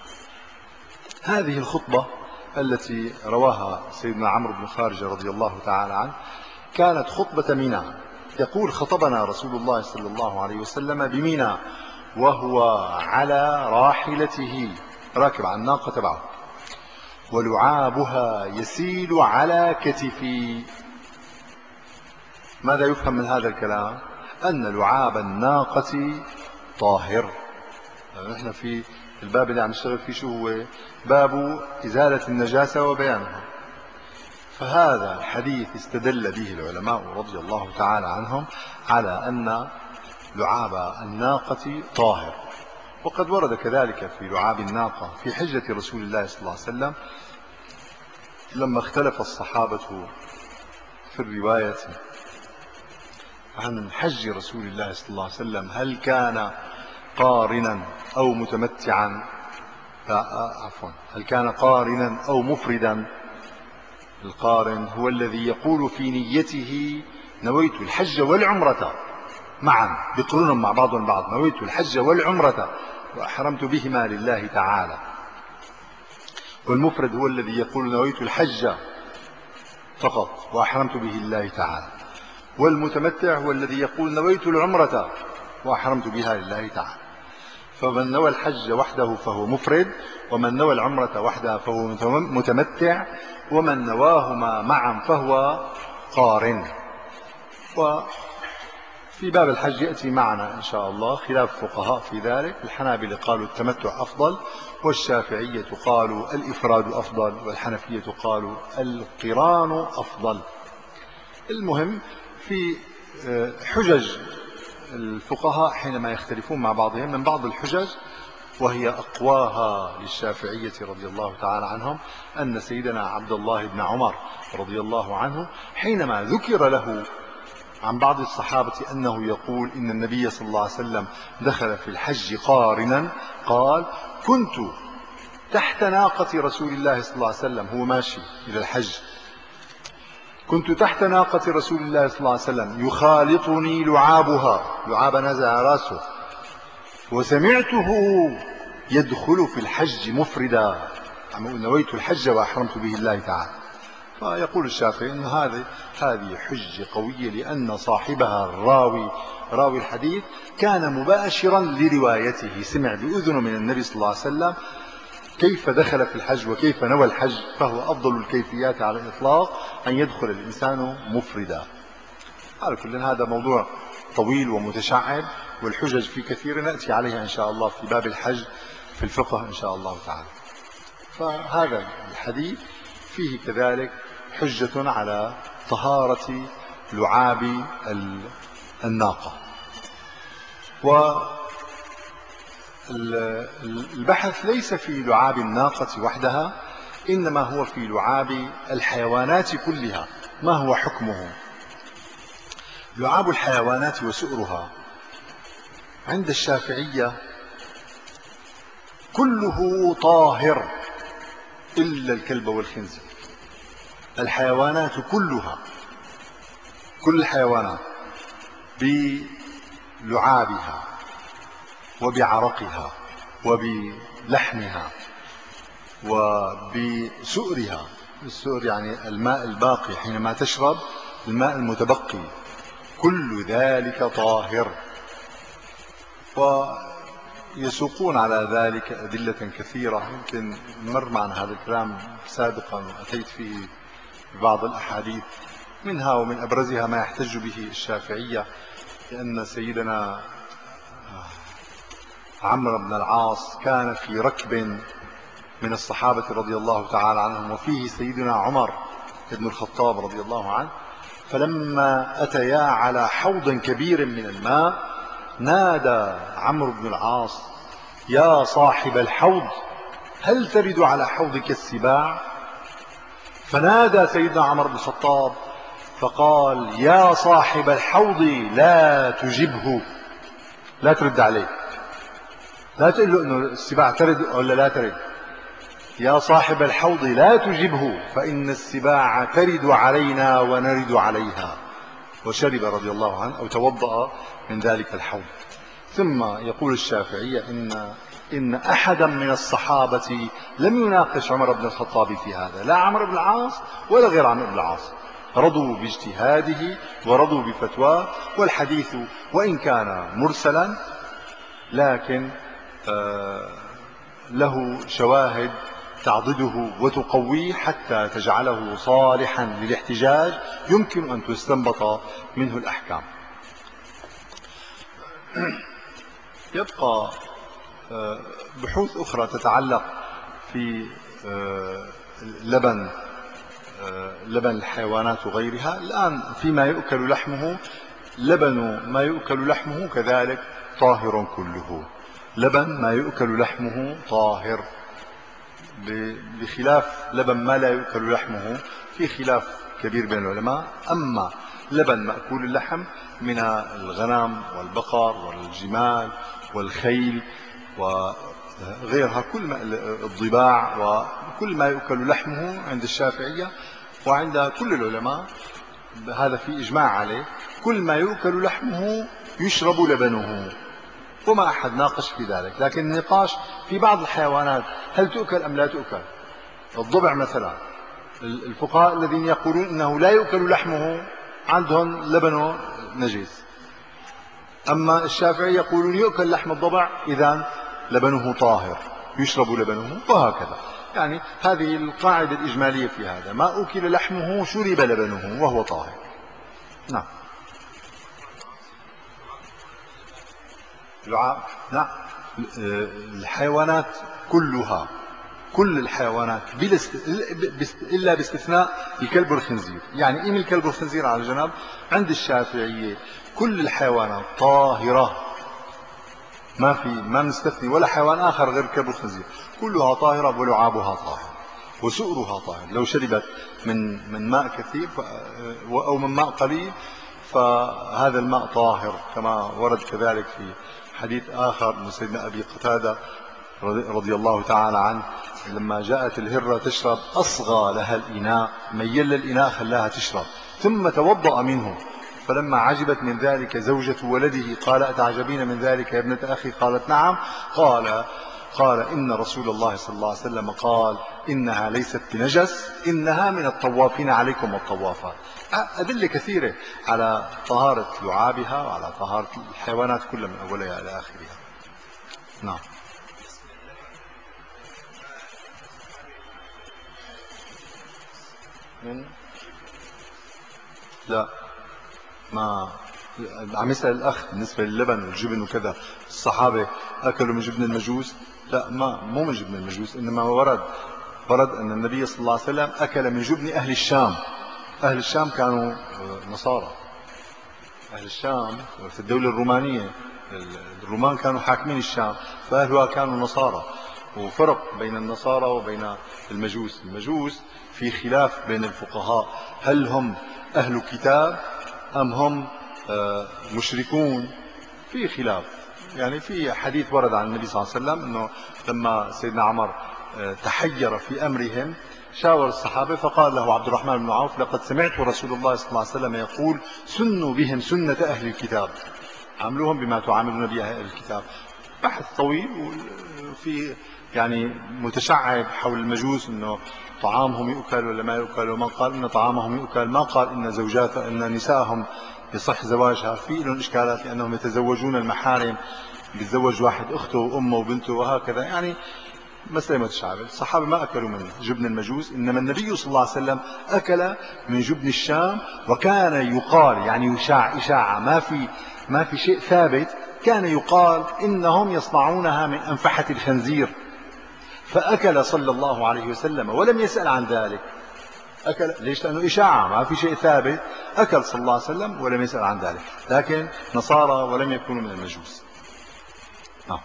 هذه الخطبة التي رواها سيدنا عمرو بن خارجة رضي الله تعالى عنه كانت خطبة منى، يقول خطبنا رسول الله صلى الله عليه وسلم بمنى وهو على راحلته راكب على الناقة تبعه ولعابها يسيل على كتفي. ماذا يفهم من هذا الكلام؟ أن لعاب الناقة طاهر. نحن في الباب اللي عم نشتغل فيه شو هو؟ باب إزالة النجاسة وبيانها. فهذا الحديث استدل به العلماء رضي الله تعالى عنهم على أن لعاب الناقة طاهر. وقد ورد كذلك في لعاب الناقة في حجة رسول الله صلى الله عليه وسلم لما اختلف الصحابة في الرواية عن حج رسول الله صلى الله عليه وسلم هل كان قارنا أو متمتعا، عفوا هل كان قارنا أو مفردا. القارن هو الذي يقول في نيته نويت الحج والعمرة معا، بيقرنهم مع بعضهم بعض، نويت الحج والعمرة وأحرمت بهما لله تعالى. والمفرد هو الذي يقول نويت الحج فقط وأحرمت به لله تعالى. والمتمتع هو الذي يقول نويت العمرة وأحرمت بها لله تعالى. فمن نوى الحج وحده فهو مفرد، ومن نوى العمرة وحدها فهو متمتع، ومن نواهما معا فهو قارن. وفي باب الحج يأتي معنا إن شاء الله خلاف فقهاء في ذلك. الحنابلة قالوا التمتع أفضل، والشافعية قالوا الإفراد أفضل، والحنفية قالوا القران أفضل. المهم في حجج الفقهاء حينما يختلفون مع بعضهم من بعض الحجج، وهي أقواها للشافعية رضي الله تعالى عنهم، أن سيدنا عبد الله بن عمر رضي الله عنه حينما ذكر له عن بعض الصحابة أنه يقول إن النبي صلى الله عليه وسلم دخل في الحج قارنا، قال كنت تحت ناقة رسول الله صلى الله عليه وسلم، هو ماشي إلى الحج، كنت تحت ناقة رسول الله صلى الله عليه وسلم يخالطني لعابها، لعاب نزع راسه، وسمعته يدخل في الحج مفردا، نويت الحج وأحرمت به الله تعالى. فيقول الشافعي أن هذه هذه حجة قوية، لأن صاحبها الراوي راوي الحديث كان مباشرا لروايته، سمع بأذنه من النبي صلى الله عليه وسلم كيف دخل في الحج وكيف نوى الحج. فهو أفضل الكيفيات على الإطلاق أن يدخل الإنسان مفردا. على كل هذا موضوع طويل ومتشعب، والحجج في كثير نأتي عليها إن شاء الله في باب الحج في الفقه إن شاء الله تعالى. فهذا الحديث فيه كذلك حجة على طهارة لعاب الناقة. والبحث ليس في لعاب الناقة وحدها، إنما هو في لعاب الحيوانات كلها. ما هو حكمه؟ لعاب الحيوانات وسؤرها عند الشافعية كله طاهر إلا الكلب والخنزير. الحيوانات كلها، كل الحيوانات بلعابها وبعرقها وبلحمها وبسؤرها. السؤر يعني الماء الباقي حينما تشرب، الماء المتبقي، كل ذلك طاهر. ويسوقون على ذلك أدلة كثيرة، يمكن مر معنا هذا الكلام سابقا وأتيت فيه ببعض الأحاديث، منها ومن أبرزها ما يحتج به الشافعية، لأن سيدنا عمرو بن العاص كان في ركب من الصحابة رضي الله تعالى عنهم، وفيه سيدنا عمر بن الخطاب رضي الله عنه، فلما أتيا على حوض كبير من الماء نادى عمرو بن العاص يا صاحب الحوض هل ترد على حوضك السباع؟ فنادى سيدنا عمرو بن الخطاب فقال يا صاحب الحوض لا تجبه، لا ترد عليه، لا تقول له انه السباع ترد ولا لا ترد، يا صاحب الحوض لا تجبه فإن السباع ترد علينا ونرد عليها. وشرب رضي الله عنه أو توضأ من ذلك الحوض. ثم يقول الشافعية إن إن أحدا من الصحابة لم يناقش عمر بن الخطاب في هذا، لا عمرو بن العاص ولا غير عمرو بن العاص، رضوا باجتهاده ورضوا بفتواه، والحديث وإن كان مرسلا لكن له شواهد تعضده وتقويه حتى تجعله صالحا للاحتجاج يمكن أن تستنبط منه الأحكام. يبقى بحوث أخرى تتعلق في لبن لبن الحيوانات وغيرها. الآن فيما يؤكل لحمه، لبن ما يؤكل لحمه كذلك طاهر كله. لبن ما يؤكل لحمه طاهر، بخلاف لبن ما لا يؤكل لحمه في خلاف كبير بين العلماء. أما لبن مأكول اللحم من الغنم والبقر والجمال والخيل وغيرها، كل ما الضباع وكل ما يؤكل لحمه عند الشافعية وعند كل العلماء، هذا في إجماع عليه، كل ما يؤكل لحمه يشرب لبنه، وما أحد ناقش في ذلك. لكن النقاش في بعض الحيوانات هل تؤكل أم لا تؤكل. الضبع مثلا، الفقهاء الذين يقولون إنه لا يؤكل لحمه عندهم لبنه نجس، أما الشافعي يقولون يؤكل لحم الضبع إذا لبنه طاهر يشرب لبنه، وهكذا. يعني هذه القاعدة الإجمالية في هذا، ما أكل لحمه شرب لبنه وهو طاهر. نعم. نعم. الحيوانات كلها، كل الحيوانات إلا باستثناء الكلب والخنزير. يعني إيه الكلب والخنزير على جنب؟ عند الشافعية كل الحيوانات طاهرة، ما في ما نستثني ولا حيوان آخر غير الكلب والخنزير، كلها طاهرة ولعابها طاهر وسؤرها طاهر. لو شربت من من ماء كثير أو من ماء قليل فهذا الماء طاهر، كما ورد كذلك في حديث آخر من سيدنا أبي قتادة رضي الله تعالى عنه، لما جاءت الهرة تشرب أصغى لها الإناء، ميل الإناء خلاها تشرب، ثم توضأ منه، فلما عجبت من ذلك زوجة ولده قال أتعجبين من ذلك يا ابنة أخي؟ قالت نعم. قال قال إن رسول الله صلى الله عليه وسلم قال إنها ليست بنجس، إنها من الطوافين عليكم والطوافات. أدلة كثيرة على طهارة لعابها وعلى طهارة الحيوانات كلها من أولها إلى آخرها. نعم. من لا ما عم يسأل الأخ بالنسبة للبن والجبن وكذا، الصحابة أكلوا من جبن المجوس؟ لا، ما مو من جبن المجوس، إنما ورد ورد أن النبي صلى الله عليه وسلم أكل من جبن أهل الشام. أهل الشام كانوا نصارى، أهل الشام في الدولة الرومانية، الرومان كانوا حاكمين الشام، فأهلها كانوا نصارى. وفرق بين النصارى وبين المجوس. المجوس في خلاف بين الفقهاء، هل هم أهل كتاب أم هم مشركون؟ في خلاف. يعني في حديث ورد عن النبي صلى الله عليه وسلم أنه لما سيدنا عمر تحير في أمرهم شاور الصحابة، فقال له عبد الرحمن بن عوف لقد سمعت رسول الله صلى الله عليه وسلم يقول سنوا بهم سنة أهل الكتاب، عاملوهم بما تعاملون به أهل الكتاب. بحث طويل وفي يعني متشعب حول المجوس، انه طعامهم يؤكل ولا ما يؤكل، ومن قال ان طعامهم يؤكل، ما قال ان زوجات ان نسائهم يصح زواجها. في لهم اشكالات لانهم يتزوجون المحارم، بيتزوج واحد اخته وامه وبنته وهكذا، يعني مسألة متشعبة. الصحابة ما أكلوا من جبن المجوس، إنما النبي صلى الله عليه وسلم أكل من جبن الشام، وكان يقال يعني يشاع إشاعة، ما في ما في شيء ثابت، كان يقال إنهم يصنعونها من أنفحة الخنزير، فأكل صلى الله عليه وسلم ولم يسأل عن ذلك. أكل ليش؟ لأنه إشاعة، ما في شيء ثابت. أكل صلى الله عليه وسلم ولم يسأل عن ذلك، لكن نصارى ولم يكونوا من المجوس. آه.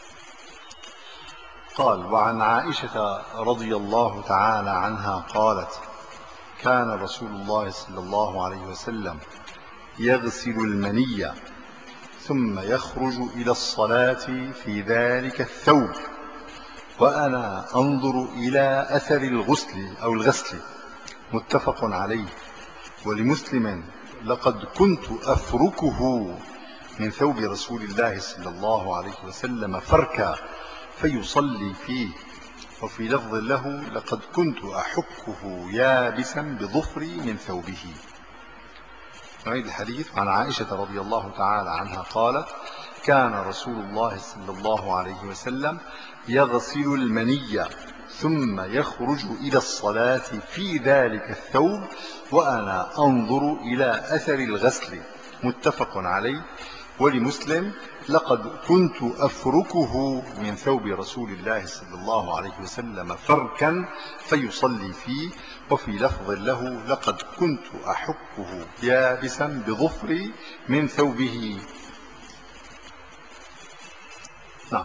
قال وعن عائشة رضي الله تعالى عنها قالت كان رسول الله صلى الله عليه وسلم يغسل المني ثم يخرج إلى الصلاة في ذلك الثوب وأنا أنظر إلى أثر الغسل أو الغسل. متفق عليه. ولمسلم لقد كنت أفركه من ثوب رسول الله صلى الله عليه وسلم فركا فيصلي فيه وفي لفظ له لقد كنت أحكه يابسا بظفري من ثوبه. نعيد الحديث. عن عائشة رضي الله تعالى عنها قالت كان رسول الله صلى الله عليه وسلم يغسل المني ثم يخرج إلى الصلاة في ذلك الثوب وأنا أنظر إلى أثر الغسل. متفق عليه. ولمسلم لقد كنت أفركه من ثوب رسول الله صلى الله عليه وسلم فركا فيصلي فيه. وفي لفظ له لقد كنت أحكه يابسا بظفري من ثوبه. نعم.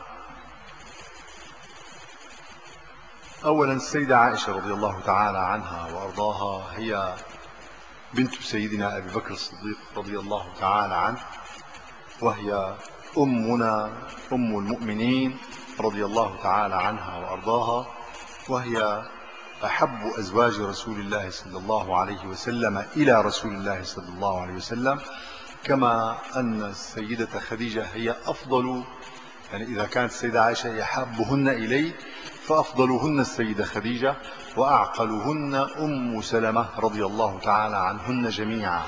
أولا السيدة عائشة رضي الله تعالى عنها وأرضاها هي بنت سيدنا أبي بكر الصديق رضي الله تعالى عنه، وهي أمنا أم المؤمنين رضي الله تعالى عنها وأرضاها، وهي أحب أزواج رسول الله صلى الله عليه وسلم إلى رسول الله صلى الله عليه وسلم، كما أن السيدة خديجة هي أفضل، يعني إذا كانت السيدة عائشة هي أحبهن إليه فأفضلهن السيدة خديجة، وأعقلهن أم سلمة رضي الله تعالى عنهن جميعا.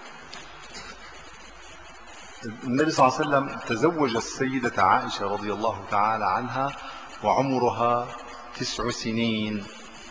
النبي صلى الله عليه وسلم تزوج السيدة عائشة رضي الله تعالى عنها وعمرها تسع سنين،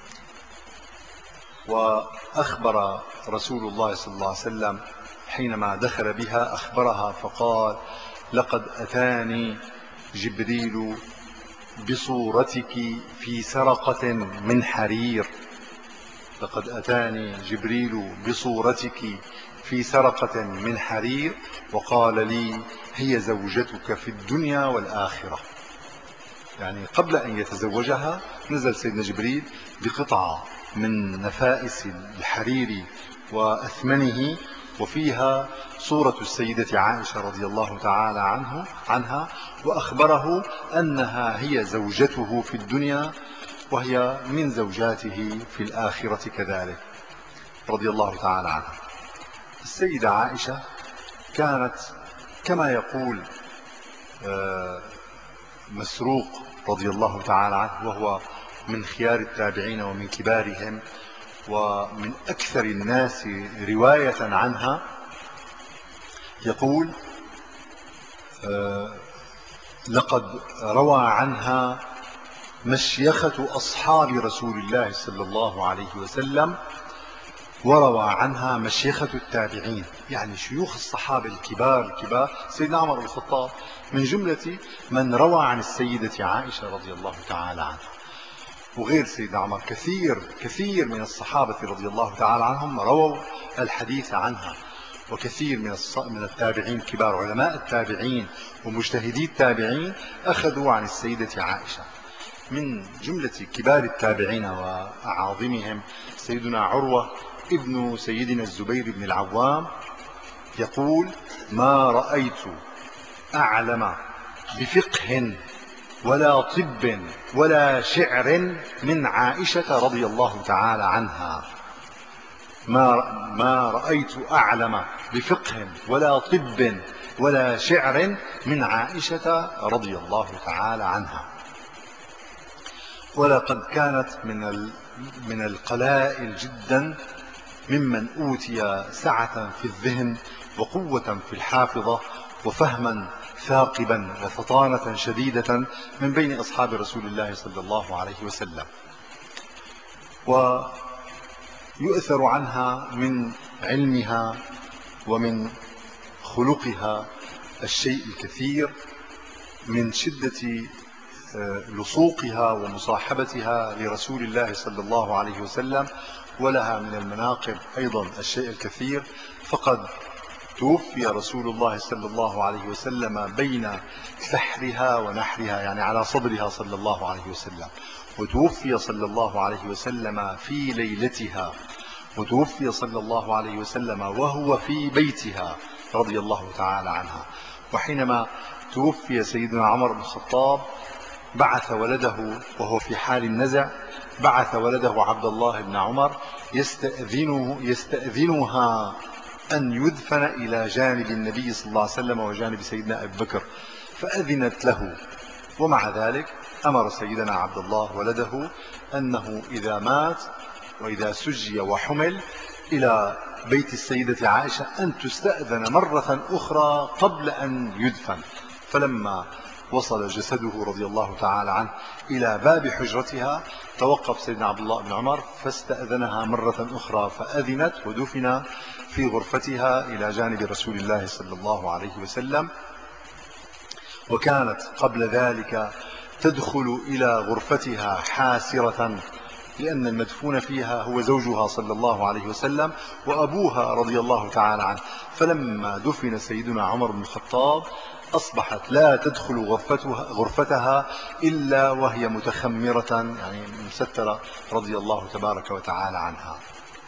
وأخبر رسول الله صلى الله عليه وسلم حينما دخل بها أخبرها فقال لقد أتاني جبريل بصورتك في سرقة من حرير. لقد أتاني جبريل بصورتك في سرقة من حرير وقال لي هي زوجتك في الدنيا والآخرة. يعني قبل أن يتزوجها نزل سيدنا جبريل بقطعة من نفائس الحرير وأثمنه وفيها صورة السيدة عائشة رضي الله تعالى عنه عنها، وأخبره أنها هي زوجته في الدنيا وهي من زوجاته في الآخرة كذلك رضي الله تعالى عنها. السيدة عائشة كانت كما يقول مسروق رضي الله تعالى عنه، وهو من خيار التابعين ومن كبارهم ومن أكثر الناس رواية عنها، يقول لقد روى عنها مشيخة أصحاب رسول الله صلى الله عليه وسلم، وروى عنها مشيخة التابعين، يعني شيوخ الصحابة الكبار الكبار. سيدنا عمر بن الخطاب من جملة من روى عن السيدة عائشة رضي الله تعالى عنها، وغير سيدنا عمر كثير كثير من الصحابة رضي الله تعالى عنهم رووا الحديث عنها، وكثير من من التابعين كبار علماء التابعين ومجتهدي التابعين أخذوا عن السيدة عائشة. من جملة كبار التابعين وأعاظمهم سيدنا عروة ابن سيدنا الزبير بن العوام يقول ما رأيت أعلم بفقه ولا طب ولا شعر من عائشة رضي الله تعالى عنها. ما ما رأيت أعلم بفقه ولا طب ولا شعر من عائشة رضي الله تعالى عنها. ولقد كانت من من القلائل جدا ممن أوتي سعة في الذهن وقوة في الحافظة وفهما ثاقبا وفطانة شديدة من بين أصحاب رسول الله صلى الله عليه وسلم. ويؤثر عنها من علمها ومن خلقها الشيء الكثير، من شدة لصوقها ومصاحبتها لرسول الله صلى الله عليه وسلم، ولها من المناقب أيضا الشيء الكثير. فقد توفي رسول الله صلى الله عليه وسلم بين سحرها ونحرها، يعني على صدرها صلى الله عليه وسلم، وتوفي صلى الله عليه وسلم في ليلتها، وتوفي صلى الله عليه وسلم وهو في بيتها رضي الله تعالى عنها. وحينما توفي سيدنا عمر بن الخطاب بعث ولده وهو في حال النزع، بعث ولده عبد الله بن عمر يستأذنه يستأذنها أن يدفن إلى جانب النبي صلى الله عليه وسلم وجانب سيدنا أبي بكر، فأذنت له، ومع ذلك أمر سيدنا عبد الله ولده أنه إذا مات وإذا سجي وحمل إلى بيت السيدة عائشة أن تستأذن مرة أخرى قبل أن يدفن. فلما وصل جسده رضي الله تعالى عنه إلى باب حجرتها توقف سيدنا عبد الله بن عمر فاستأذنها مرة أخرى فأذنت ودفن في غرفتها إلى جانب رسول الله صلى الله عليه وسلم. وكانت قبل ذلك تدخل إلى غرفتها حاسرة لأن المدفون فيها هو زوجها صلى الله عليه وسلم وأبوها رضي الله تعالى عنه. فلما دفن سيدنا عمر بن الخطاب أصبحت لا تدخل غرفتها, غرفتها إلا وهي متخمرة يعني مسترة رضي الله تبارك وتعالى عنها.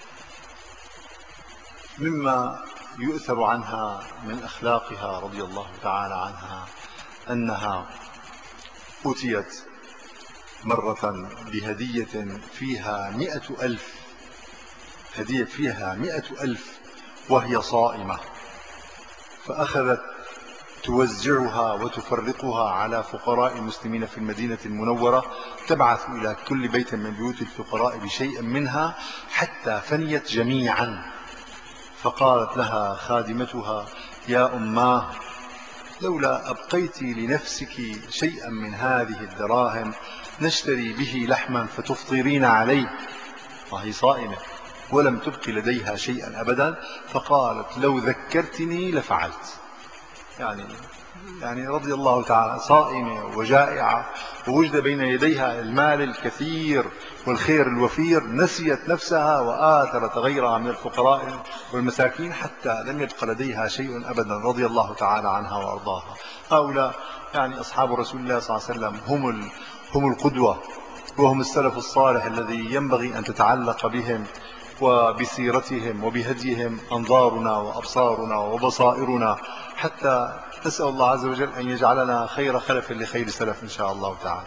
مما يؤثر عنها من أخلاقها رضي الله تعالى عنها أنها أتيت مرة بهدية فيها مئة ألف هدية فيها مئة ألف وهي صائمة، فأخذت توزعها وتفرقها على فقراء المسلمين في المدينة المنورة، تبعث إلى كل بيت من بيوت الفقراء بشيء منها حتى فنيت جميعا. فقالت لها خادمتها: يا أماه، لولا أبقيت لنفسك شيئا من هذه الدراهم نشتري به لحما فتفطرين عليه. وهي صائمة ولم تبق لديها شيئا أبدا. فقالت: لو ذكرتني لفعلت. يعني يعني رضي الله تعالى، صائمة وجائعة ووجد بين يديها المال الكثير والخير الوفير، نسيت نفسها وآثرت غيرها من الفقراء والمساكين حتى لم يبق لديها شيء أبدا رضي الله تعالى عنها وأرضاها. هؤلاء يعني أصحاب رسول الله صلى الله عليه وسلم هم هم القدوة وهم السلف الصالح الذي ينبغي أن تتعلق بهم وبسيرتهم وبهديهم أنظارنا وأبصارنا وبصائرنا، حتى نسأل الله عز وجل أن يجعلنا خير خلف لخير سلف إن شاء الله تعالى.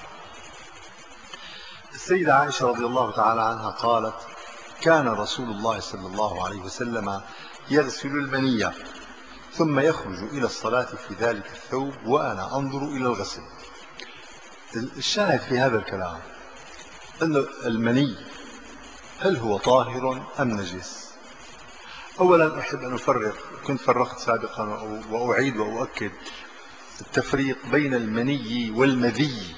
السيدة عائشة رضي الله تعالى عنها قالت: كان رسول الله صلى الله عليه وسلم يغسل المنية ثم يخرج إلى الصلاة في ذلك الثوب وأنا أنظر إلى الغسل. الشاهد في هذا الكلام أن المني هل هو طاهر أم نجس؟ أولا أحب أن أفرق، كنت فرقت سابقا وأعيد وأؤكد التفريق بين المني والمذي.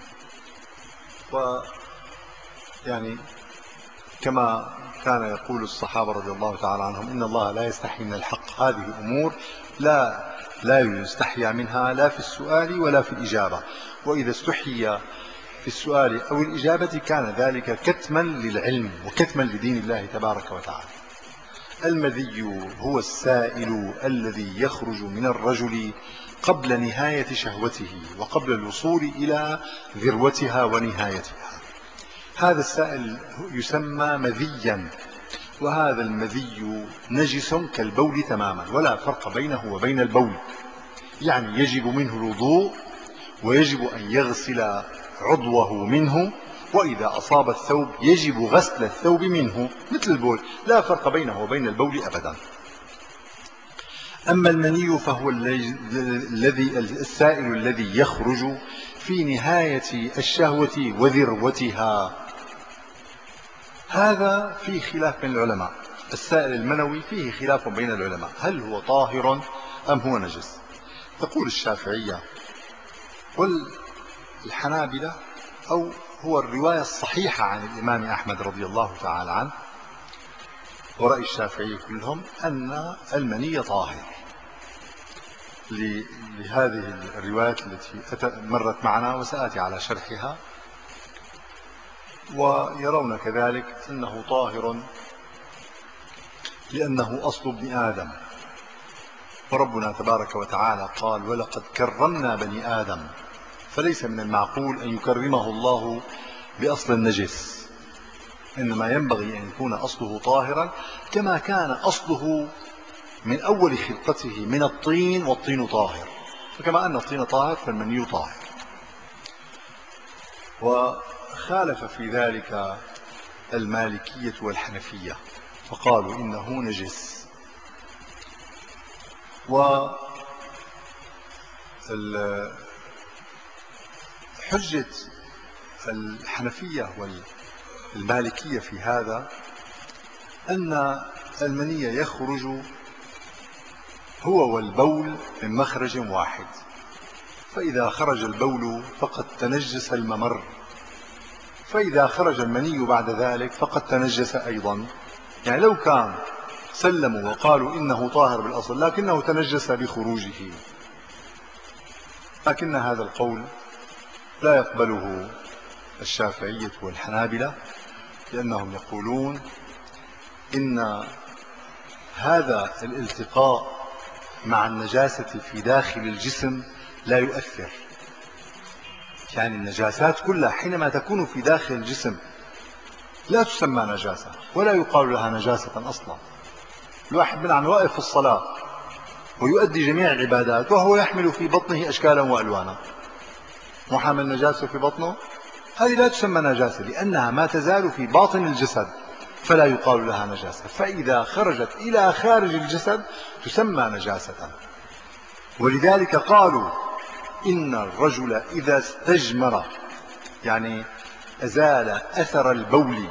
ويعني كما كان يقول الصحابة رضي الله تعالى عنهم: إن الله لا يستحي من الحق. هذه أمور لا لا يستحيا منها لا في السؤال ولا في الإجابة، وإذا استحيا في السؤال أو الإجابة كان ذلك كتما للعلم وكتما لدين الله تبارك وتعالى. المذي هو السائل الذي يخرج من الرجل قبل نهاية شهوته وقبل الوصول إلى ذروتها ونهايتها. هذا السائل يسمى مذيا، وهذا المذي نجس كالبول تماما ولا فرق بينه وبين البول. يعني يجب منه الوضوء ويجب أن يغسل عضوه منه، وإذا أصاب الثوب يجب غسل الثوب منه مثل البول، لا فرق بينه وبين البول أبدا. أما المني فهو الذي السائل الذي يخرج في نهاية الشهوة وذروتها. هذا فيه خلاف بين العلماء. السائل المنوي فيه خلاف بين العلماء، هل هو طاهر أم هو نجس؟ تقول الشافعية والحنابلة أو هو الرواية الصحيحة عن الإمام أحمد رضي الله تعالى عنه ورأي الشافعي كلهم أن المني طاهر لهذه الروايات التي مرت معنا وسآتي على شرحها. ويرون كذلك أنه طاهر لأنه أصل ابن آدم، وربنا تبارك وتعالى قال: ولقد كرمنا بني آدم. فليس من المعقول أن يكرمه الله بأصل النجس، إنما ينبغي أن يكون أصله طاهرا كما كان أصله من أول خلقته من الطين، والطين طاهر، فكما أن الطين طاهر فالمني طاهر. وخالف في ذلك المالكية والحنفية فقالوا إنه نجس. و حجة الحنفية والمالكية في هذا أن المني يخرج هو والبول من مخرج واحد، فإذا خرج البول فقد تنجس الممر، فإذا خرج المني بعد ذلك فقد تنجس أيضا. يعني لو كان سلموا وقالوا إنه طاهر بالأصل لكنه تنجس بخروجه، لكن هذا القول لا يقبله الشافعية والحنابلة، لأنهم يقولون إن هذا الالتقاء مع النجاسة في داخل الجسم لا يؤثر. يعني النجاسات كلها حينما تكون في داخل الجسم لا تسمى نجاسة ولا يقال لها نجاسة أصلا. الواحد من عن واقف في الصلاة ويؤدي جميع العبادات وهو يحمل في بطنه أشكالا وألوانا، محمل نجاسة في بطنه، هذه لا تسمى نجاسة لأنها ما تزال في باطن الجسد فلا يقال لها نجاسة. فإذا خرجت إلى خارج الجسد تسمى نجاسة. ولذلك قالوا إن الرجل إذا استجمر، يعني أزال أثر البول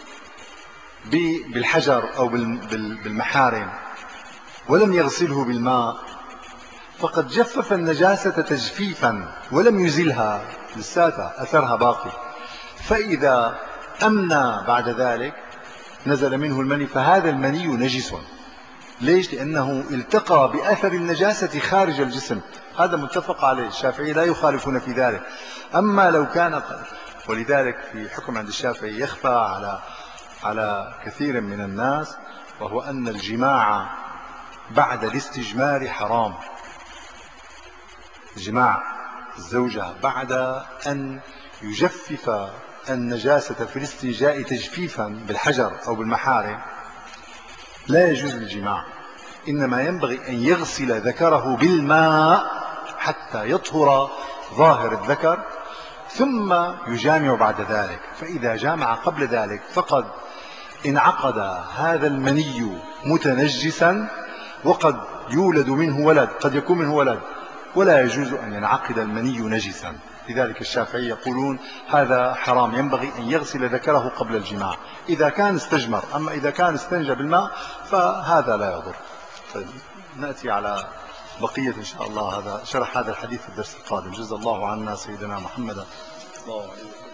بالحجر أو بالمحارم ولم يغسله بالماء فقد جفف النجاسة تجفيفا ولم يزلها، لساتها أثرها باقي. فإذا أمنى بعد ذلك نزل منه المني فهذا المني نجس. ليش؟ لأنه التقى بأثر النجاسة خارج الجسم، هذا متفق عليه، الشافعي لا يخالفون في ذلك. أما لو كان، ولذلك في حكم عند الشافعي يخفى على على كثير من الناس، وهو أن الجماع بعد الاستجمار حرام. جماع الزوجة بعد أن يجفف النجاسة في الاستنجاء تجفيفا بالحجر أو بالمحارم لا يجوز الجماع، إنما ينبغي أن يغسل ذكره بالماء حتى يطهر ظاهر الذكر ثم يجامع بعد ذلك. فإذا جامع قبل ذلك فقد انعقد هذا المني متنجسا، وقد يولد منه ولد، قد يكون منه ولد، ولا يجوز أن ينعقد المني نجسا. لذلك الشافعي يقولون هذا حرام، ينبغي أن يغسل ذكره قبل الجماع إذا كان استجمر. أما إذا كان استنجى بالماء فهذا لا يضر. طيب نأتي على بقية إن شاء الله هذا شرح هذا الحديث في الدرس القادم. جزا الله عنا سيدنا محمد. الله عليه.